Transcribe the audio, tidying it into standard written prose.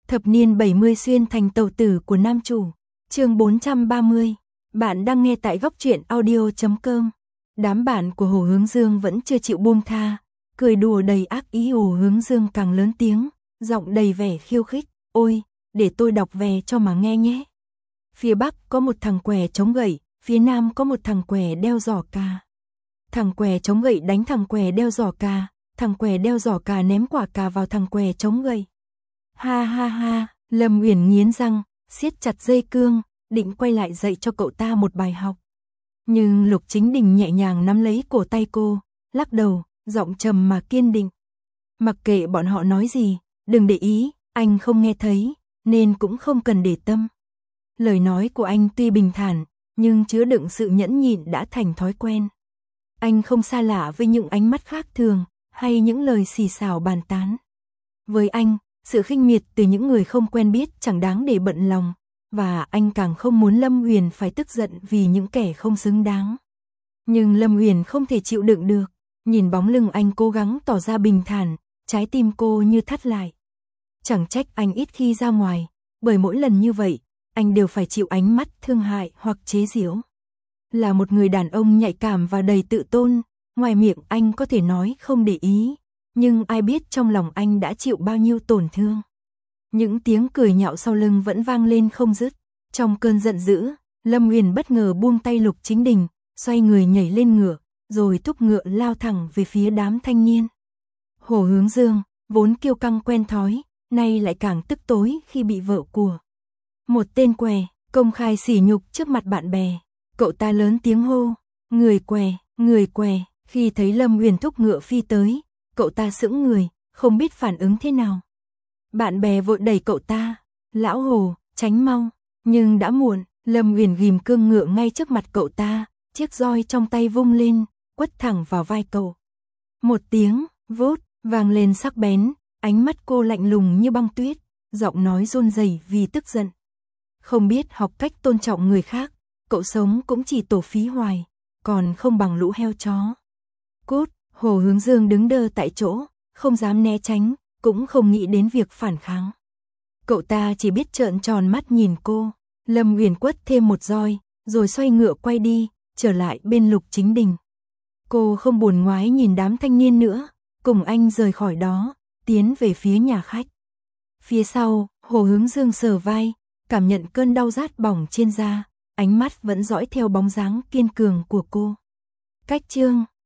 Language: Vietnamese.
Thập niên 70 xuyên thành tàu tử của nam chủ. Chương 430. Bạn đang nghe tại góc truyện audio.com. Đám bạn của Hồ Hướng Dương vẫn chưa chịu buông tha, cười đùa đầy ác ý. Hồ Hướng Dương càng lớn tiếng, giọng đầy vẻ khiêu khích. Ôi, để tôi đọc về cho mà nghe nhé. Phía Bắc có một thằng què chống gậy, phía Nam có một thằng què đeo giỏ cà. Thằng què chống gậy đánh thằng què đeo giỏ cà, thằng què đeo giỏ cà ném quả cà vào thằng què chống gậy. Ha ha ha, Lâm Uyển nghiến răng, siết chặt dây cương, định quay lại dạy cho cậu ta một bài học. Nhưng Lục Chính Đình nhẹ nhàng nắm lấy cổ tay cô, lắc đầu, giọng trầm mà kiên định. Mặc kệ bọn họ nói gì, đừng để ý, anh không nghe thấy, nên cũng không cần để tâm. Lời nói của anh tuy bình thản, nhưng chứa đựng sự nhẫn nhịn đã thành thói quen. Anh không xa lạ với những ánh mắt khác thường, hay những lời xì xào bàn tán. Với anh, sự khinh miệt từ những người không quen biết chẳng đáng để bận lòng, và anh càng không muốn Lâm Uyển phải tức giận vì những kẻ không xứng đáng. Nhưng Lâm Uyển không thể chịu đựng được, nhìn bóng lưng anh cố gắng tỏ ra bình thản, trái tim cô như thắt lại. Chẳng trách anh ít khi ra ngoài, bởi mỗi lần như vậy, anh đều phải chịu ánh mắt thương hại hoặc chế giễu. Là một người đàn ông nhạy cảm và đầy tự tôn, ngoài miệng anh có thể nói không để ý, nhưng ai biết trong lòng anh đã chịu bao nhiêu tổn thương. Những tiếng cười nhạo sau lưng vẫn vang lên không dứt. Trong cơn giận dữ, Lâm Uyển bất ngờ buông tay Lục Chính Đình, xoay người nhảy lên ngựa, rồi thúc ngựa lao thẳng về phía đám thanh niên. Hồ Hướng Dương, vốn kiêu căng quen thói, nay lại càng tức tối khi bị vợ của một tên què công khai sỉ nhục trước mặt bạn bè. Cậu ta lớn tiếng hô, người què. Khi thấy Lâm Uyển thúc ngựa phi tới, cậu ta sững người, không biết phản ứng thế nào. Bạn bè vội đẩy cậu ta, lão Hồ, tránh mau, nhưng đã muộn. Lâm Uyển ghim cương ngựa ngay trước mặt cậu ta, chiếc roi trong tay vung lên, quất thẳng vào vai cậu. Một tiếng, vút, vang lên sắc bén, ánh mắt cô lạnh lùng như băng tuyết, giọng nói run rẩy vì tức giận. Không biết học cách tôn trọng người khác, cậu sống cũng chỉ tổ phí hoài, còn không bằng lũ heo chó. Cút. Hồ Hướng Dương đứng đơ tại chỗ, không dám né tránh, cũng không nghĩ đến việc phản kháng. Cậu ta chỉ biết trợn tròn mắt nhìn cô. Lâm Uyển quất thêm một roi, rồi xoay ngựa quay đi, trở lại bên Lục Chính Đình. Cô không buồn ngoái nhìn đám thanh niên nữa, cùng anh rời khỏi đó, tiến về phía nhà khách. Phía sau, Hồ Hướng Dương sờ vai, cảm nhận cơn đau rát bỏng trên da, ánh mắt vẫn dõi theo bóng dáng kiên cường của cô. Cách chương